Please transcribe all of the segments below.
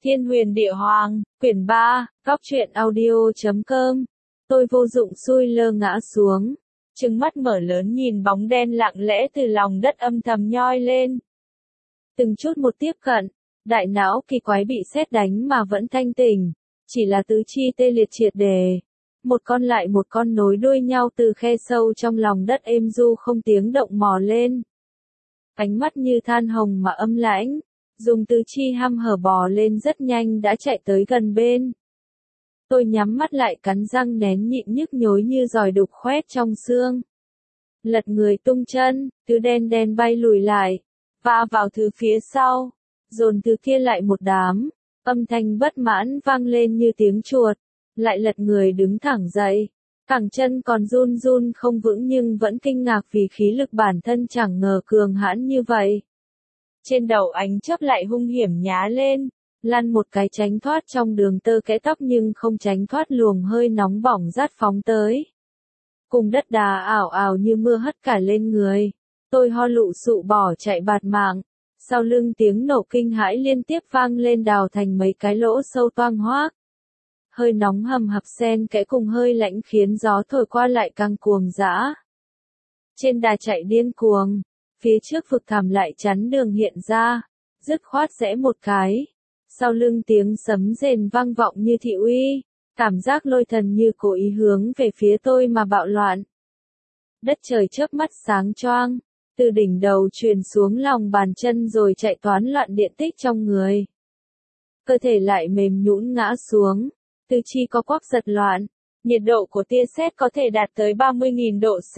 Thiên huyền địa hoàng, quyển 3, góc truyện audio.com. Tôi vô dụng xui lơ ngã xuống, trừng mắt mở lớn nhìn bóng đen lặng lẽ từ lòng đất âm thầm nhoi lên. Từng chút một tiếp cận, đại não kỳ quái bị sét đánh mà vẫn thanh tỉnh, chỉ là tứ chi tê liệt triệt đề. Một con lại một con nối đuôi nhau từ khe sâu trong lòng đất êm du không tiếng động mò lên. Ánh mắt như than hồng mà âm lãnh, dùng tứ chi hăm hở bò lên rất nhanh đã chạy tới gần bên. Tôi nhắm mắt lại cắn răng nén nhịn nhức nhối như giòi đục khoét trong xương. Lật người tung chân, thứ đen đen bay lùi lại, va vào thứ phía sau, dồn thứ kia lại một đám, âm thanh bất mãn vang lên như tiếng chuột, lại lật người đứng thẳng dậy. Cẳng chân còn run run không vững nhưng vẫn kinh ngạc vì khí lực bản thân chẳng ngờ cường hãn như vậy. Trên đầu ánh chớp lại hung hiểm nhá lên, lăn một cái tránh thoát trong đường tơ kẽ tóc nhưng không tránh thoát luồng hơi nóng bỏng rát phóng tới. Cùng đất đá ảo ảo như mưa hất cả lên người, tôi ho lụ sụ bỏ chạy bạt mạng, sau lưng tiếng nổ kinh hãi liên tiếp vang lên đào thành mấy cái lỗ sâu toang hoác. Hơi nóng hầm hập xen kẽ cùng hơi lạnh khiến gió thổi qua lại càng cuồng dã. Trên đà chạy điên cuồng, phía trước vực thẳm lại chắn đường hiện ra, dứt khoát rẽ một cái. Sau lưng tiếng sấm rền vang vọng như thị uy, cảm giác lôi thần như cố ý hướng về phía tôi mà bạo loạn. Đất trời chớp mắt sáng choang, từ đỉnh đầu truyền xuống lòng bàn chân rồi chạy toán loạn điện tích trong người. Cơ thể lại mềm nhũn ngã xuống, tứ chi co quắp giật loạn, nhiệt độ của tia sét có thể đạt tới 30.000 độ C.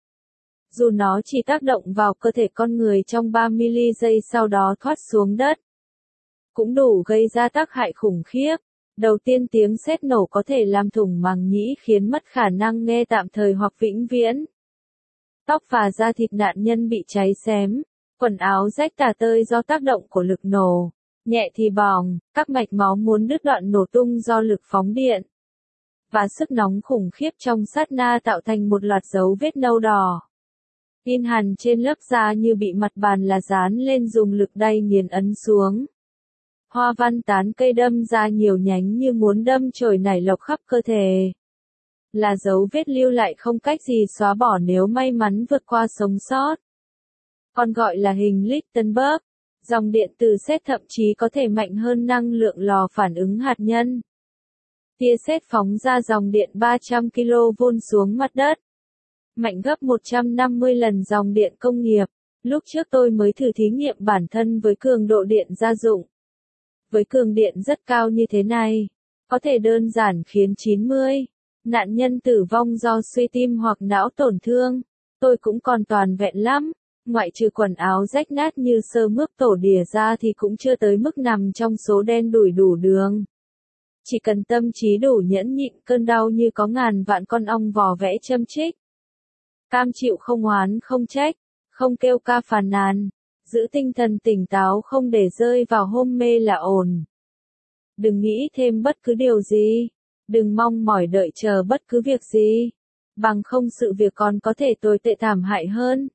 Dù nó chỉ tác động vào cơ thể con người trong 30 giây sau đó thoát xuống đất, cũng đủ gây ra tác hại khủng khiếp. Đầu tiên tiếng sét nổ có thể làm thủng màng nhĩ khiến mất khả năng nghe tạm thời hoặc vĩnh viễn. Tóc và da thịt nạn nhân bị cháy xém, quần áo rách tả tơi do tác động của lực nổ, nhẹ thì bỏng, các mạch máu muốn đứt đoạn nổ tung do lực phóng điện. Và sức nóng khủng khiếp trong sát na tạo thành một loạt dấu vết nâu đỏ. In hằn trên lớp da như bị mặt bàn là dán lên dùng lực đay nghiền ấn xuống. Hoa văn tán cây đâm ra nhiều nhánh như muốn đâm chồi nảy lộc khắp cơ thể. Là dấu vết lưu lại không cách gì xóa bỏ nếu may mắn vượt qua sống sót. Còn gọi là hình Lichtenberg, dòng điện từ sét thậm chí có thể mạnh hơn năng lượng lò phản ứng hạt nhân. Tia sét phóng ra dòng điện 300 kV xuống mặt đất, mạnh gấp 150 lần dòng điện công nghiệp. Lúc trước tôi mới thử thí nghiệm bản thân với cường độ điện gia dụng. Với cường điện rất cao như thế này, có thể đơn giản khiến 90 nạn nhân tử vong do suy tim hoặc não tổn thương. Tôi cũng còn toàn vẹn lắm, ngoại trừ quần áo rách nát như sơ mướp tổ đỉa ra thì cũng chưa tới mức nằm trong số đen đủi đủ đường. Chỉ cần tâm trí đủ nhẫn nhịn cơn đau như có ngàn vạn con ong vò vẽ châm chích. Cam chịu không oán không trách, không kêu ca phàn nàn, giữ tinh thần tỉnh táo không để rơi vào hôn mê là ổn. Đừng nghĩ thêm bất cứ điều gì, đừng mong mỏi đợi chờ bất cứ việc gì, bằng không sự việc còn có thể tồi tệ thảm hại hơn.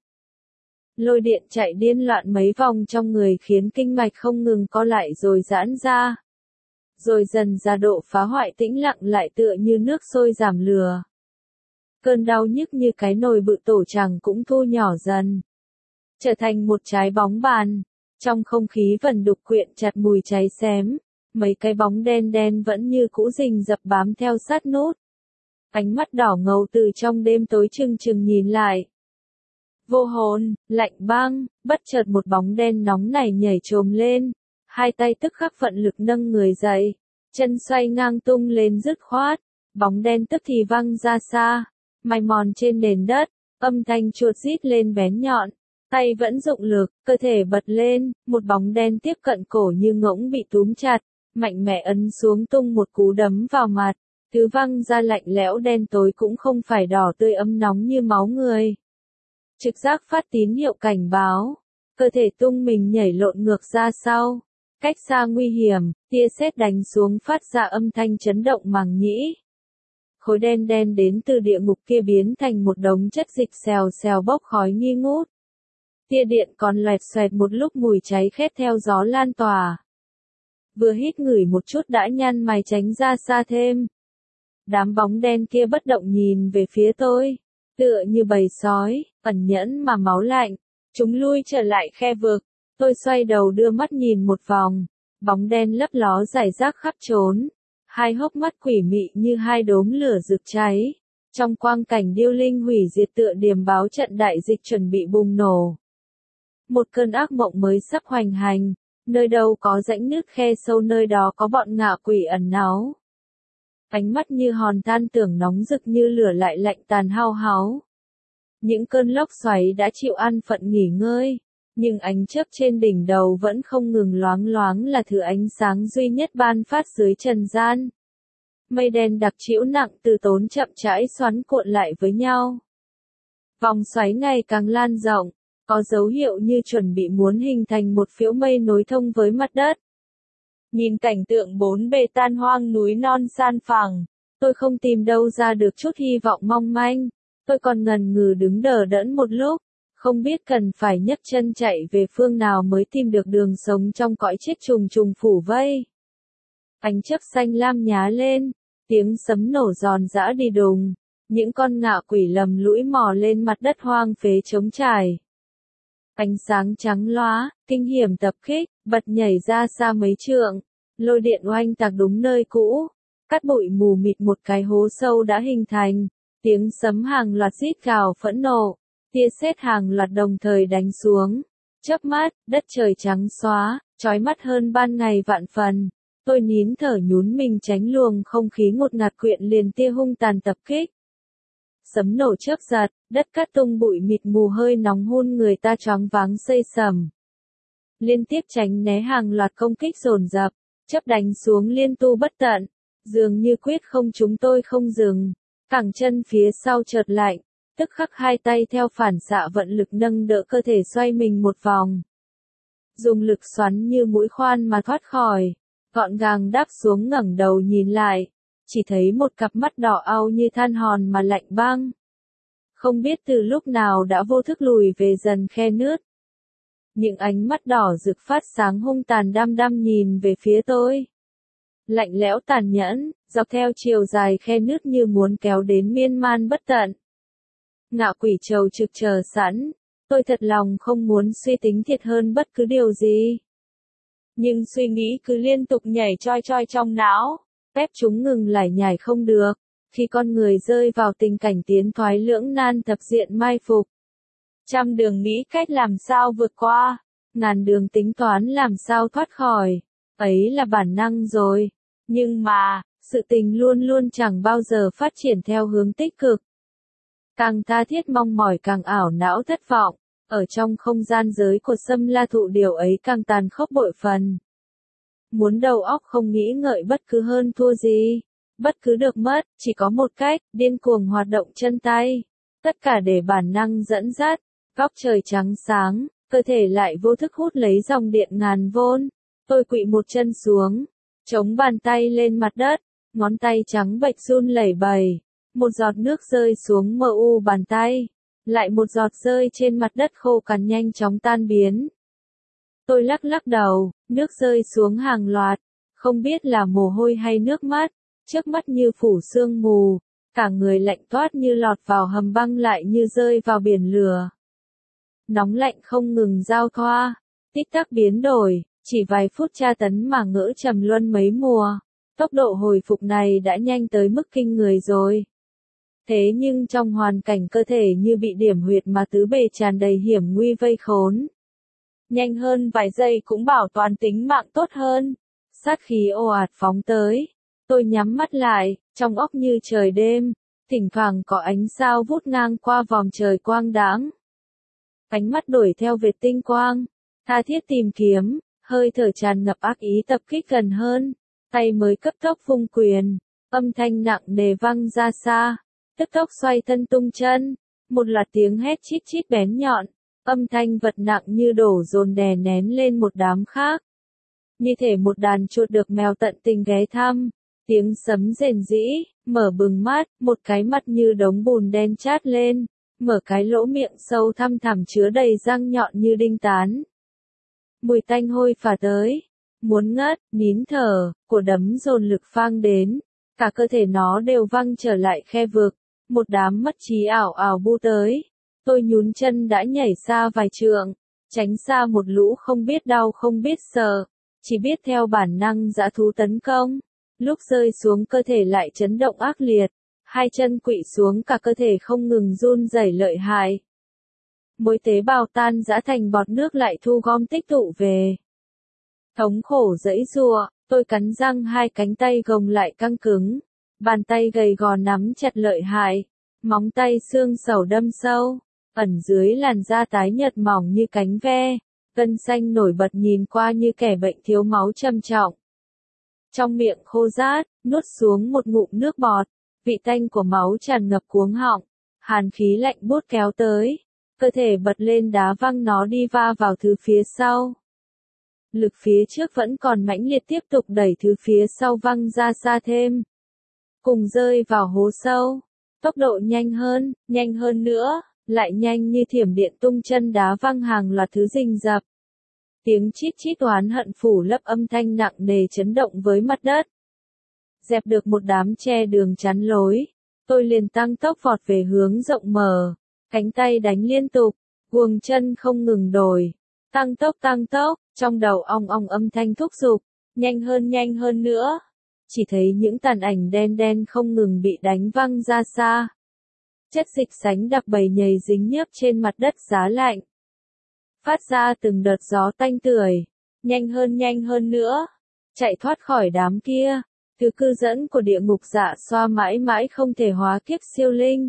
Lôi điện chạy điên loạn mấy vòng trong người khiến kinh mạch không ngừng co lại rồi giãn ra. Rồi dần ra độ phá hoại tĩnh lặng lại tựa như nước sôi giảm lửa. Cơn đau nhức như cái nồi bự tổ chẳng cũng thu nhỏ dần, trở thành một trái bóng bàn. Trong không khí vần đục quyện chặt mùi cháy xém, mấy cái bóng đen đen vẫn như cũ rình rập bám theo sát nút. Ánh mắt đỏ ngầu từ trong đêm tối trừng trừng nhìn lại. Vô hồn, lạnh băng, bất chợt một bóng đen nóng nảy nhảy chồm lên, hai tay tức khắc vận lực nâng người dậy, chân xoay ngang tung lên dứt khoát, bóng đen tức thì văng ra xa, mài mòn trên nền đất, âm thanh chuột rít lên bén nhọn, tay vẫn dụng lực, cơ thể bật lên, một bóng đen tiếp cận cổ như ngỗng bị túm chặt, mạnh mẽ ấn xuống tung một cú đấm vào mặt, thứ văng ra lạnh lẽo đen tối cũng không phải đỏ tươi ấm nóng như máu người. Trực giác phát tín hiệu cảnh báo, cơ thể tung mình nhảy lộn ngược ra sau, cách xa nguy hiểm, tia sét đánh xuống phát ra âm thanh chấn động màng nhĩ. Khối đen đen đến từ địa ngục kia biến thành một đống chất dịch xèo xèo bốc khói nghi ngút. Tia điện còn loẹt xoẹt một lúc mùi cháy khét theo gió lan tỏa. vừa hít ngửi một chút đã nhăn mày tránh ra xa thêm. Đám bóng đen kia bất động nhìn về phía tôi, tựa như bầy sói, ẩn nhẫn mà máu lạnh. Chúng lui trở lại khe vực, tôi xoay đầu đưa mắt nhìn một vòng, bóng đen lấp ló rải rác khắp trốn, hai hốc mắt quỷ mị như hai đốm lửa rực cháy. Trong quang cảnh điêu linh hủy diệt tựa điềm báo trận đại dịch chuẩn bị bùng nổ. Một cơn ác mộng mới sắp hoành hành, nơi đâu có rãnh nước khe sâu nơi đó có bọn ngạ quỷ ẩn náu. Ánh mắt như hòn than tưởng nóng rực như lửa lại lạnh tàn hao háu. Những cơn lốc xoáy đã chịu ăn phận nghỉ ngơi, nhưng ánh chớp trên đỉnh đầu vẫn không ngừng loáng loáng là thứ ánh sáng duy nhất ban phát dưới trần gian. Mây đen đặc trĩu nặng từ tốn chậm rãi xoắn cuộn lại với nhau. Vòng xoáy ngày càng lan rộng, có dấu hiệu như chuẩn bị muốn hình thành một phễu mây nối thông với mặt đất. Nhìn cảnh tượng bốn bề tan hoang núi non san phẳng, tôi không tìm đâu ra được chút hy vọng mong manh. Tôi còn ngần ngừ đứng đờ đẫn một lúc, không biết cần phải nhấc chân chạy về phương nào mới tìm được đường sống trong cõi chết trùng trùng phủ vây. Ánh chớp xanh lam nhá lên, tiếng sấm nổ giòn giã đi đùng, những con ngạ quỷ lầm lũi mò lên mặt đất hoang phế trống trải. Ánh sáng trắng lóa, kinh hiểm tập kích, bật nhảy ra xa mấy trượng, lôi điện oanh tạc đúng nơi cũ, cát bụi mù mịt một cái hố sâu đã hình thành, tiếng sấm hàng loạt rít gào phẫn nộ, tia sét hàng loạt đồng thời đánh xuống, chớp mắt, đất trời trắng xóa, chói mắt hơn ban ngày vạn phần. Tôi nín thở nhún mình tránh luồng không khí ngột ngạt quyện liền tia hung tàn tập kích. Sấm nổ chớp giật, đất cát tung bụi mịt mù hơi nóng hun người ta choáng váng xây sầm. Liên tiếp tránh né hàng loạt công kích dồn dập, chớp đánh xuống liên tu bất tận, dường như quyết không chúng tôi không dừng. Cẳng chân phía sau chợt lạnh, tức khắc hai tay theo phản xạ vận lực nâng đỡ cơ thể xoay mình một vòng. Dùng lực xoắn như mũi khoan mà thoát khỏi, gọn gàng đáp xuống ngẩng đầu nhìn lại, chỉ thấy một cặp mắt đỏ au như than hòn mà lạnh băng. Không biết từ lúc nào đã vô thức lùi về dần khe nước. Những ánh mắt đỏ rực phát sáng hung tàn đăm đăm nhìn về phía tôi. Lạnh lẽo tàn nhẫn, dọc theo chiều dài khe nước như muốn kéo đến miên man bất tận. Ngạ quỷ trầu trực chờ sẵn, tôi thật lòng không muốn suy tính thiệt hơn bất cứ điều gì. Nhưng suy nghĩ cứ liên tục nhảy choi choi trong não, ép chúng ngừng lải nhải không được, khi con người rơi vào tình cảnh tiến thoái lưỡng nan thập diện mai phục. Trăm đường nghĩ cách làm sao vượt qua, ngàn đường tính toán làm sao thoát khỏi, ấy là bản năng rồi. Nhưng mà, sự tình luôn luôn chẳng bao giờ phát triển theo hướng tích cực. Càng tha thiết mong mỏi càng ảo não thất vọng, ở trong không gian giới của Sâm La Thụ điều ấy càng tàn khốc bội phần. Muốn đầu óc không nghĩ ngợi bất cứ hơn thua gì, bất cứ được mất, chỉ có một cách, điên cuồng hoạt động chân tay. Tất cả để bản năng dẫn dắt, góc trời trắng sáng, cơ thể lại vô thức hút lấy dòng điện ngàn vôn. Tôi quỵ một chân xuống, chống bàn tay lên mặt đất, ngón tay trắng bệch run lẩy bẩy, một giọt nước rơi xuống mờ u bàn tay, lại một giọt rơi trên mặt đất khô cằn nhanh chóng tan biến. Tôi lắc lắc đầu, nước rơi xuống hàng loạt, không biết là mồ hôi hay nước mắt, trước mắt như phủ sương mù, cả người lạnh toát như lọt vào hầm băng lại như rơi vào biển lửa. Nóng lạnh không ngừng giao thoa, tích tắc biến đổi, chỉ vài phút tra tấn mà ngỡ trầm luân mấy mùa, tốc độ hồi phục này đã nhanh tới mức kinh người rồi. Thế nhưng trong hoàn cảnh cơ thể như bị điểm huyệt mà tứ bề tràn đầy hiểm nguy vây khốn. Nhanh hơn vài giây cũng bảo toàn tính mạng tốt hơn. Sát khí ồ ạt phóng tới. Tôi nhắm mắt lại, trong óc như trời đêm, thỉnh thoảng có ánh sao vút ngang qua vòm trời quang đãng. Ánh mắt đổi theo vệt tinh quang, tha thiết tìm kiếm, hơi thở tràn ngập ác ý tập kích gần hơn, tay mới cấp tốc vung quyền, âm thanh nặng nề vang ra xa, tức tốc xoay thân tung chân, một loạt tiếng hét chít chít bén nhọn, âm thanh vật nặng như đổ dồn đè nén lên một đám khác. Như thể một đàn chuột được mèo tận tình ghé thăm, tiếng sấm rền rĩ, mở bừng mắt, một cái mắt như đống bùn đen chát lên, mở cái lỗ miệng sâu thăm thẳm chứa đầy răng nhọn như đinh tán. Mùi tanh hôi phả tới, muốn ngất, nín thở, của đấm dồn lực phang đến, cả cơ thể nó đều văng trở lại khe vực, một đám mất trí ảo ảo bu tới. Tôi nhún chân đã nhảy xa vài trượng, tránh xa một lũ không biết đau không biết sợ, chỉ biết theo bản năng dã thú tấn công. Lúc rơi xuống cơ thể lại chấn động ác liệt, hai chân quỵ xuống cả cơ thể không ngừng run rẩy lợi hại. Mỗi tế bào tan rã thành bọt nước lại thu gom tích tụ về. Thống khổ giãy giụa, tôi cắn răng hai cánh tay gồng lại căng cứng, bàn tay gầy gò nắm chặt lợi hại, móng tay xương sầu đâm sâu, ẩn dưới làn da tái nhợt mỏng như cánh ve, gân xanh nổi bật nhìn qua như kẻ bệnh thiếu máu trầm trọng. Trong miệng khô rát, nuốt xuống một ngụm nước bọt, vị tanh của máu tràn ngập cuống họng, hàn khí lạnh buốt kéo tới, cơ thể bật lên đá văng nó đi va vào thứ phía sau. Lực phía trước vẫn còn mãnh liệt tiếp tục đẩy thứ phía sau văng ra xa thêm. Cùng rơi vào hố sâu, tốc độ nhanh hơn nữa, lại nhanh như thiểm điện tung chân đá văng hàng loạt thứ rình rập. Tiếng chít chít oán hận phủ lấp âm thanh nặng nề chấn động với mặt đất. Dẹp được một đám che đường chắn lối, tôi liền tăng tốc vọt về hướng rộng mở, cánh tay đánh liên tục, guồng chân không ngừng đổi, tăng tốc, trong đầu ong ong âm thanh thúc giục, nhanh hơn nữa. Chỉ thấy những tàn ảnh đen đen không ngừng bị đánh văng ra xa. Chất dịch sánh đặc bầy nhầy dính nhớp trên mặt đất giá lạnh. Phát ra từng đợt gió tanh tưởi, nhanh hơn nữa. Chạy thoát khỏi đám kia, thứ cư dẫn của địa ngục dạ xoa mãi mãi không thể hóa kiếp siêu linh.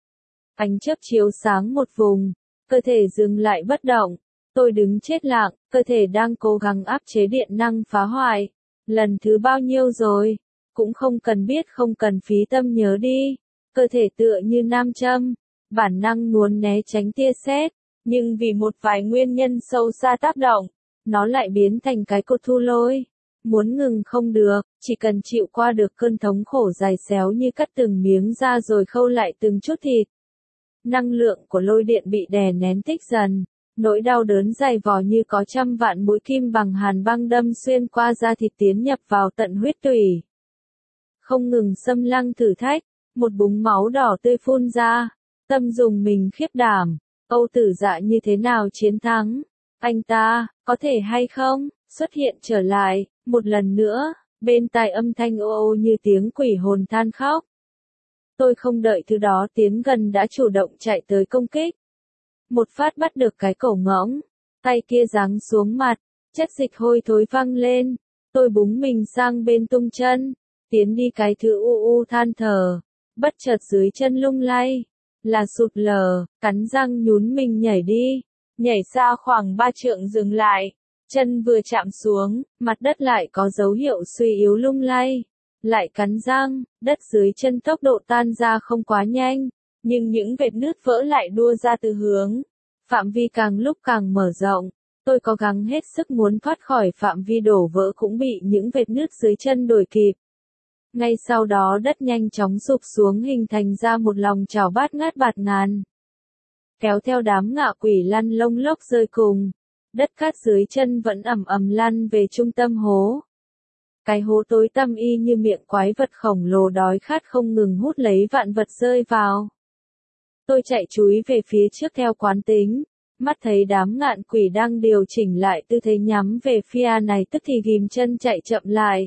Ánh chớp chiếu sáng một vùng, cơ thể dừng lại bất động. Tôi đứng chết lặng, cơ thể đang cố gắng áp chế điện năng phá hoại. Lần thứ bao nhiêu rồi, cũng không cần biết không cần phí tâm nhớ đi. Cơ thể tựa như nam châm, bản năng muốn né tránh tia sét, nhưng vì một vài nguyên nhân sâu xa tác động, nó lại biến thành cái cột thu lôi. Muốn ngừng không được, chỉ cần chịu qua được cơn thống khổ dài xéo như cắt từng miếng da rồi khâu lại từng chút thịt. Năng lượng của lôi điện bị đè nén tích dần, nỗi đau đớn dày vò như có trăm vạn mũi kim bằng hàn băng đâm xuyên qua da thịt tiến nhập vào tận huyết tủy. Không ngừng xâm lăng thử thách, một búng máu đỏ tươi phun ra, tâm dùng mình khiếp đảm, Âu Tử Dạ như thế nào chiến thắng, anh ta, có thể hay không, xuất hiện trở lại, một lần nữa, bên tai âm thanh ô ô như tiếng quỷ hồn than khóc. Tôi không đợi thứ đó tiến gần đã chủ động chạy tới công kích. Một phát bắt được cái cổ ngỗng, tay kia giáng xuống mặt, chất dịch hôi thối văng lên, tôi búng mình sang bên tung chân, tiến đi cái thứ u than thở, bất chợt dưới chân lung lay, là sụt lở, cắn răng nhún mình nhảy đi, nhảy xa khoảng 3 trượng dừng lại, chân vừa chạm xuống, mặt đất lại có dấu hiệu suy yếu lung lay, lại cắn răng, đất dưới chân tốc độ tan ra không quá nhanh, nhưng những vệt nứt vỡ lại đua ra từ hướng. Phạm vi càng lúc càng mở rộng, tôi cố gắng hết sức muốn thoát khỏi phạm vi đổ vỡ cũng bị những vệt nứt dưới chân đuổi kịp. Ngay sau đó đất nhanh chóng sụp xuống hình thành ra một lòng chảo bát ngát bạt ngàn. Kéo theo đám ngạ quỷ lăn lông lốc rơi cùng, đất cát dưới chân vẫn ầm ầm lăn về trung tâm hố. Cái hố tối tăm y như miệng quái vật khổng lồ đói khát không ngừng hút lấy vạn vật rơi vào. Tôi chạy chúi về phía trước theo quán tính, mắt thấy đám ngạn quỷ đang điều chỉnh lại tư thế nhắm về phía này tức thì ghim chân chạy chậm lại.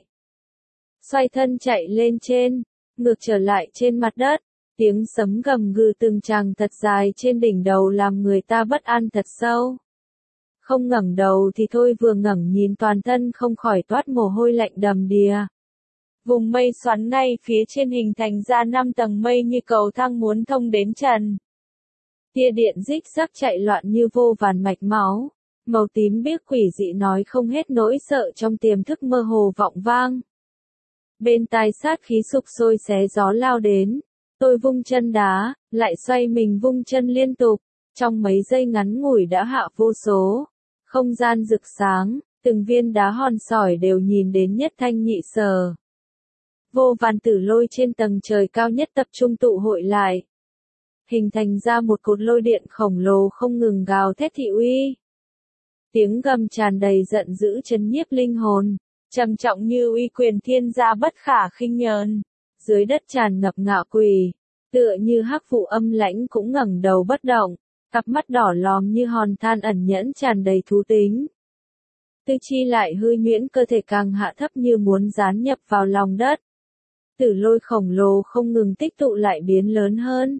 Xoay thân chạy lên trên, ngược trở lại trên mặt đất, tiếng sấm gầm gừ từng tràng thật dài trên đỉnh đầu làm người ta bất an thật sâu. Không ngẩng đầu thì thôi vừa ngẩng nhìn toàn thân không khỏi toát mồ hôi lạnh đầm đìa. Vùng mây xoắn ngay phía trên hình thành ra 5 tầng mây như cầu thang muốn thông đến trần. Tia điện rích rắc chạy loạn như vô vàn mạch máu, màu tím biếc quỷ dị nói không hết nỗi sợ trong tiềm thức mơ hồ vọng vang. Bên tai sát khí sục sôi xé gió lao đến, tôi vung chân đá, lại xoay mình vung chân liên tục, trong mấy giây ngắn ngủi đã hạ vô số. Không gian rực sáng, từng viên đá hòn sỏi đều nhìn đến nhất thanh nhị sở. Vô vàn tử lôi trên tầng trời cao nhất tập trung tụ hội lại, hình thành ra một cột lôi điện khổng lồ không ngừng gào thét thị uy. Tiếng gầm tràn đầy giận dữ chấn nhiếp linh hồn, trầm trọng như uy quyền thiên gia bất khả khinh nhờn. Dưới đất tràn ngập ngạ quỷ, tựa như hắc vụ âm lãnh cũng ngẩng đầu bất động, cặp mắt đỏ lòm như hòn than ẩn nhẫn tràn đầy thú tính. Tư chi lại hư nhuyễn, cơ thể càng hạ thấp như muốn dán nhập vào lòng đất. Tử lôi khổng lồ không ngừng tích tụ lại biến lớn hơn.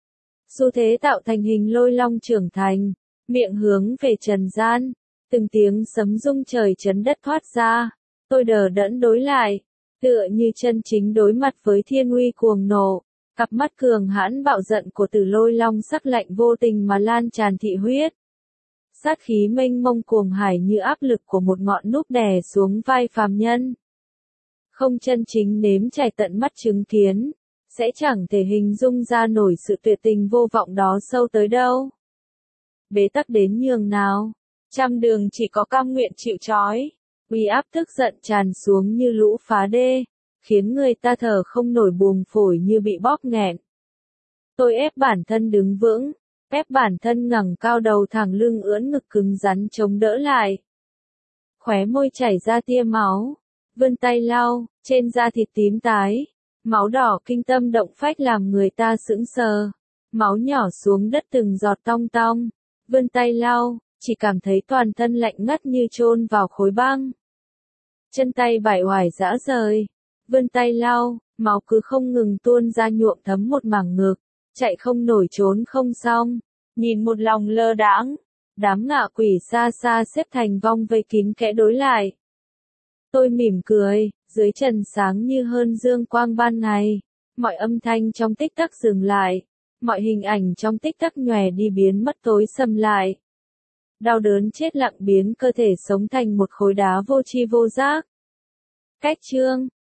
Xu thế tạo thành hình lôi long trưởng thành, miệng hướng về trần gian, từng tiếng sấm rung trời chấn đất thoát ra. Tôi đờ đẫn đối lại, tựa như chân chính đối mặt với thiên uy cuồng nộ. Cặp mắt cường hãn bạo giận của Tử Lôi Long sắc lạnh vô tình mà lan tràn thị huyết. Sát khí mênh mông cuồng hải như áp lực của một ngọn núi đè xuống vai phàm nhân. Không chân chính nếm trải tận mắt chứng kiến, sẽ chẳng thể hình dung ra nổi sự tuyệt tình vô vọng đó sâu tới đâu. Bế tắc đến nhường nào, trăm đường chỉ có cam nguyện chịu trói. Uy áp tức giận tràn xuống như lũ phá đê, khiến người ta thở không nổi, buồng phổi như bị bóp nghẹn. Tôi ép bản thân đứng vững, ép bản thân ngẩng cao đầu thẳng lưng, ưỡn ngực cứng rắn chống đỡ lại. Khóe môi chảy ra tia máu, vươn tay lau, trên da thịt tím tái, máu đỏ kinh tâm động phách làm người ta sững sờ. Máu nhỏ xuống đất từng giọt tong tong, vươn tay lau, chỉ cảm thấy toàn thân lạnh ngắt như chôn vào khối băng. Chân tay bại oải rã rời, vươn tay lau, máu cứ không ngừng tuôn ra nhuộm thấm một mảng ngực, chạy không nổi trốn không xong, nhìn một lòng lơ đãng, đám ngạ quỷ xa xa xếp thành vong vây kín kẽ đối lại. Tôi mỉm cười, dưới trần sáng như hơn dương quang ban ngày, mọi âm thanh trong tích tắc dừng lại, mọi hình ảnh trong tích tắc nhòe đi biến mất tối sầm lại. Đau đớn chết lặng biến cơ thể sống thành một khối đá vô tri vô giác. Cách chương